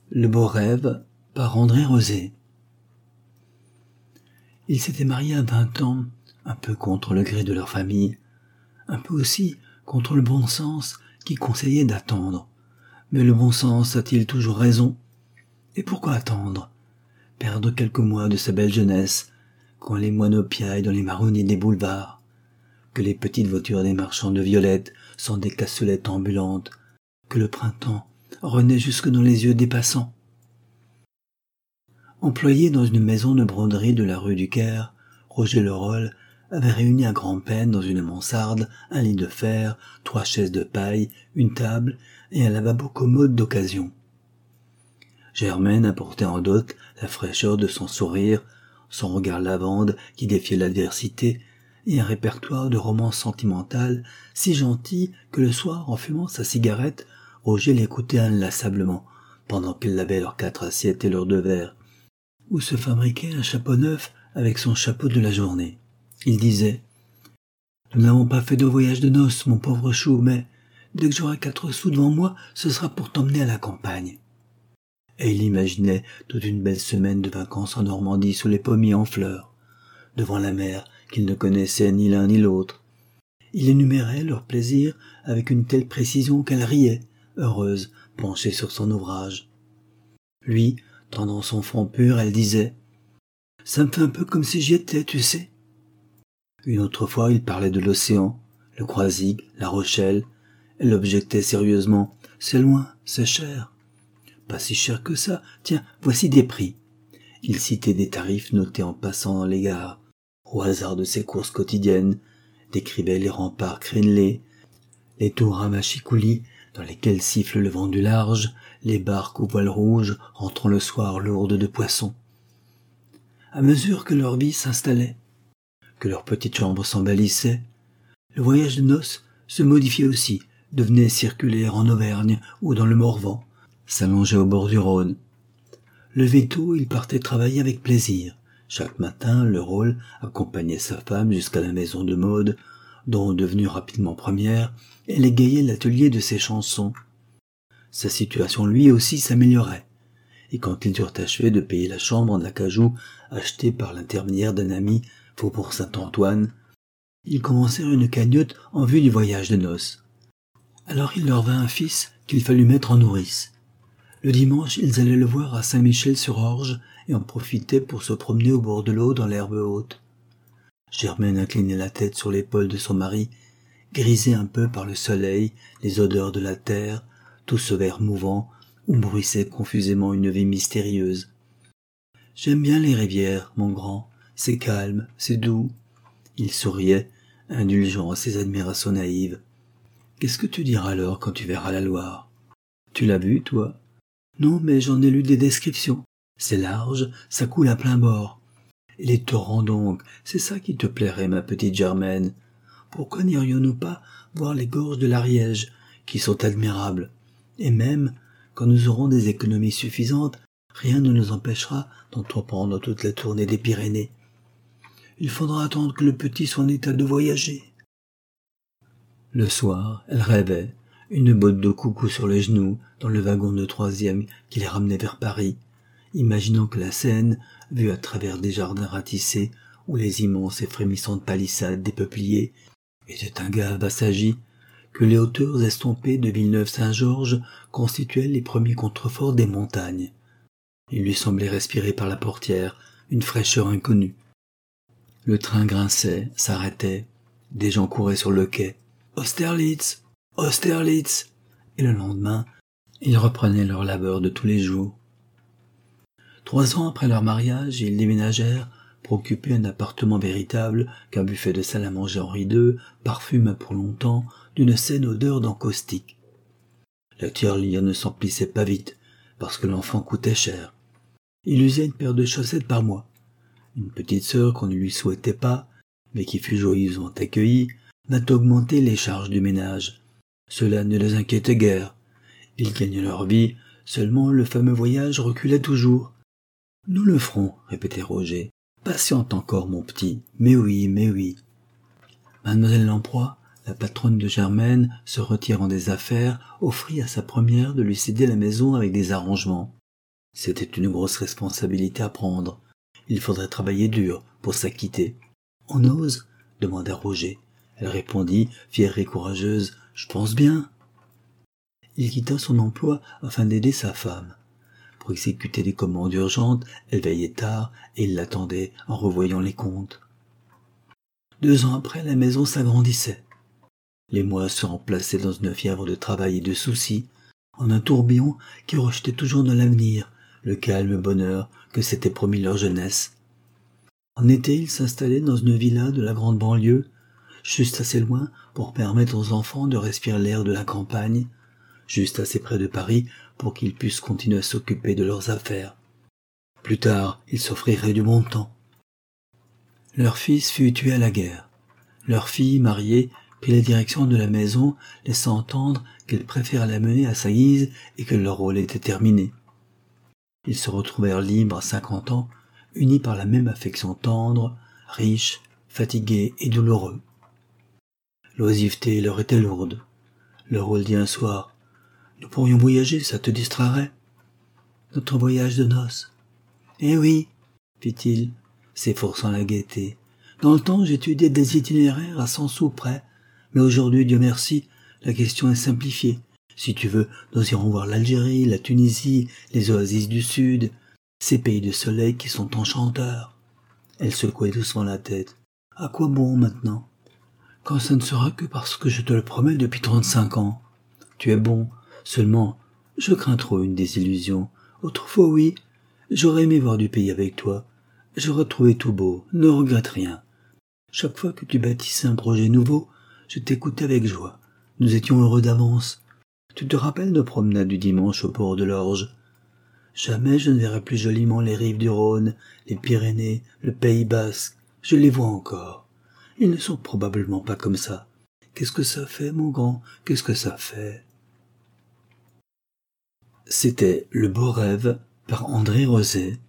Le beau rêve par André Rosé. Ils s'étaient mariés à 20 ans, un peu contre le gré de leur famille, un peu aussi contre le bon sens qui conseillait d'attendre. Mais le bon sens a-t-il toujours raison? Et pourquoi attendre? Perdre quelques mois de sa belle jeunesse, quand les moineaux piaillent dans les marronniers des boulevards, que les petites voitures des marchands de violettes sont des cassolettes ambulantes, que le printemps renaît jusque dans les yeux des passants. Employé dans une maison de broderie de la rue du Caire, Roger Leroll avait réuni à grand-peine dans une mansarde un lit de fer, 3 chaises de paille, une table et un lavabo commode d'occasion. Germaine apportait en dot la fraîcheur de son sourire, son regard lavande qui défiait l'adversité, et un répertoire de romances sentimentales si gentil que le soir, en fumant sa cigarette, Roger l'écoutait inlassablement, pendant qu'ils lavaient leurs 4 assiettes et leurs 2 verres, ou se fabriquait un chapeau neuf avec son chapeau de la journée. Il disait « Nous n'avons pas fait de voyage de noces, mon pauvre chou, mais dès que j'aurai 4 sous devant moi, ce sera pour t'emmener à la campagne. » Et il imaginait toute une belle semaine de vacances en Normandie sous les pommiers en fleurs, devant la mer qu'ils ne connaissaient ni l'un ni l'autre. Il énumérait leurs plaisirs avec une telle précision qu'elle riait, heureuse, penchée sur son ouvrage. Lui, tendant son front pur, elle disait « Ça me fait un peu comme si j'y étais, tu sais. » Une autre fois, il parlait de l'océan, le Croisic, la Rochelle. Elle objectait sérieusement « C'est loin, c'est cher. » Pas si cher que ça, tiens, voici des prix. Il citait des tarifs notés en passant dans les gares, au hasard de ses courses quotidiennes, décrivait les remparts crénelés, les tours à machicoulis dans lesquels siffle le vent du large, les barques aux voiles rouges rentrant le soir lourdes de poissons. À mesure que leur vie s'installait, que leur petite chambre s'embellissait, le voyage de noces se modifiait aussi, devenait circulaire en Auvergne ou dans le Morvan, s'allongeait au bord du Rhône. Levé tôt, il partait travailler avec plaisir. Chaque matin, le Leroll accompagnait sa femme jusqu'à la maison de mode, dont, devenue rapidement première, elle égayait l'atelier de ses chansons. Sa situation lui aussi s'améliorait, et quand ils eurent achevé de payer la chambre en acajou achetée par l'intermédiaire d'un ami faubourg Saint-Antoine, ils commencèrent une cagnotte en vue du voyage de noces. Alors il leur vint un fils qu'il fallut mettre en nourrice. Le dimanche, ils allaient le voir à Saint-Michel-sur-Orge et en profitaient pour se promener au bord de l'eau dans l'herbe haute. Germaine inclinait la tête sur l'épaule de son mari, grisée un peu par le soleil, les odeurs de la terre, tout ce verre mouvant où bruissait confusément une vie mystérieuse. « J'aime bien les rivières, mon grand, c'est calme, c'est doux. » Il souriait, indulgent à ses admirations naïves. « Qu'est-ce que tu diras alors quand tu verras la Loire? Tu l'as vue, toi? » « Non, mais j'en ai lu des descriptions. C'est large, ça coule à plein bord. Et les torrents donc, c'est ça qui te plairait, ma petite Germaine. Pourquoi n'irions-nous pas voir les gorges de l'Ariège, qui sont admirables? Et même, quand nous aurons des économies suffisantes, rien ne nous empêchera d'entreprendre toute la tournée des Pyrénées. Il faudra attendre que le petit soit en état de voyager. » Le soir, elle rêvait, une botte de coucou sur les genoux, dans le wagon de 3e qui les ramenait vers Paris, imaginant que la Seine, vue à travers des jardins ratissés, ou les immenses et frémissantes palissades des peupliers, était un gave assagi, que les hauteurs estompées de Villeneuve-Saint-Georges constituaient les premiers contreforts des montagnes. Il lui semblait respirer par la portière une fraîcheur inconnue. Le train grinçait, s'arrêtait, des gens couraient sur le quai. « Austerlitz! Austerlitz !» Et le lendemain, ils reprenaient leur labeur de tous les jours. 3 ans après leur mariage, ils déménagèrent pour occuper un appartement véritable qu'un buffet de salle à manger Henri II parfuma pour longtemps d'une saine odeur d'encaustique. La tirelire ne s'emplissait pas vite, parce que l'enfant coûtait cher. Il usait une paire de chaussettes par mois. Une petite sœur qu'on ne lui souhaitait pas, mais qui fut joyeusement accueillie, vint augmenter les charges du ménage. Cela ne les inquiétait guère. Ils gagnaient leur vie, seulement le fameux voyage reculait toujours. « Nous le ferons, » répétait Roger. « Patiente encore, mon petit. Mais oui, mais oui. » Mademoiselle Lamproie, la patronne de Germaine, se retirant des affaires, offrit à sa première de lui céder la maison avec des arrangements. C'était une grosse responsabilité à prendre. Il faudrait travailler dur pour s'acquitter. « On ose ?» demanda Roger. Elle répondit, fière et courageuse, « Je pense bien. » Il quitta son emploi afin d'aider sa femme. Pour exécuter des commandes urgentes, elle veillait tard et il l'attendait en revoyant les comptes. 2 ans après, la maison s'agrandissait. Les mois se remplaçaient dans une fièvre de travail et de soucis, en un tourbillon qui rejetait toujours dans l'avenir le calme bonheur que s'était promis leur jeunesse. En été, ils s'installaient dans une villa de la grande banlieue, juste assez loin pour permettre aux enfants de respirer l'air de la campagne, juste assez près de Paris pour qu'ils puissent continuer à s'occuper de leurs affaires. Plus tard, ils s'offriraient du bon temps. Leur fils fut tué à la guerre. Leur fille, mariée, prit la direction de la maison, laissant entendre qu'elle préférait la mener à sa guise et que leur rôle était terminé. Ils se retrouvèrent libres à 50 ans, unis par la même affection tendre, riche, fatiguée et douloureux. L'oisiveté leur était lourde. Le rôle dit un soir, « Nous pourrions voyager, ça te distrairait ?» « Notre voyage de noces. »« Eh oui, » fit-il, s'efforçant la gaieté. « Dans le temps, j'étudiais des itinéraires à 100 sous près, mais aujourd'hui, Dieu merci, la question est simplifiée. Si tu veux, nous irons voir l'Algérie, la Tunisie, les oasis du Sud, ces pays de soleil qui sont enchanteurs. » Elle secouait doucement la tête. « À quoi bon maintenant ? Quand ça ne sera que parce que je te le promets depuis 35 ans. Tu es bon, seulement, je crains trop une désillusion. Autrefois, oui, j'aurais aimé voir du pays avec toi. J'aurais trouvé tout beau, ne regrette rien. Chaque fois que tu bâtissais un projet nouveau, je t'écoutais avec joie. Nous étions heureux d'avance. Tu te rappelles nos promenades du dimanche au port de l'Orge ? Jamais je ne verrai plus joliment les rives du Rhône, les Pyrénées, le Pays basque. Je les vois encore. Ils ne sont probablement pas comme ça. Qu'est-ce que ça fait, mon grand ? Qu'est-ce que ça fait ? C'était Le Beau Rêve par André Rosé.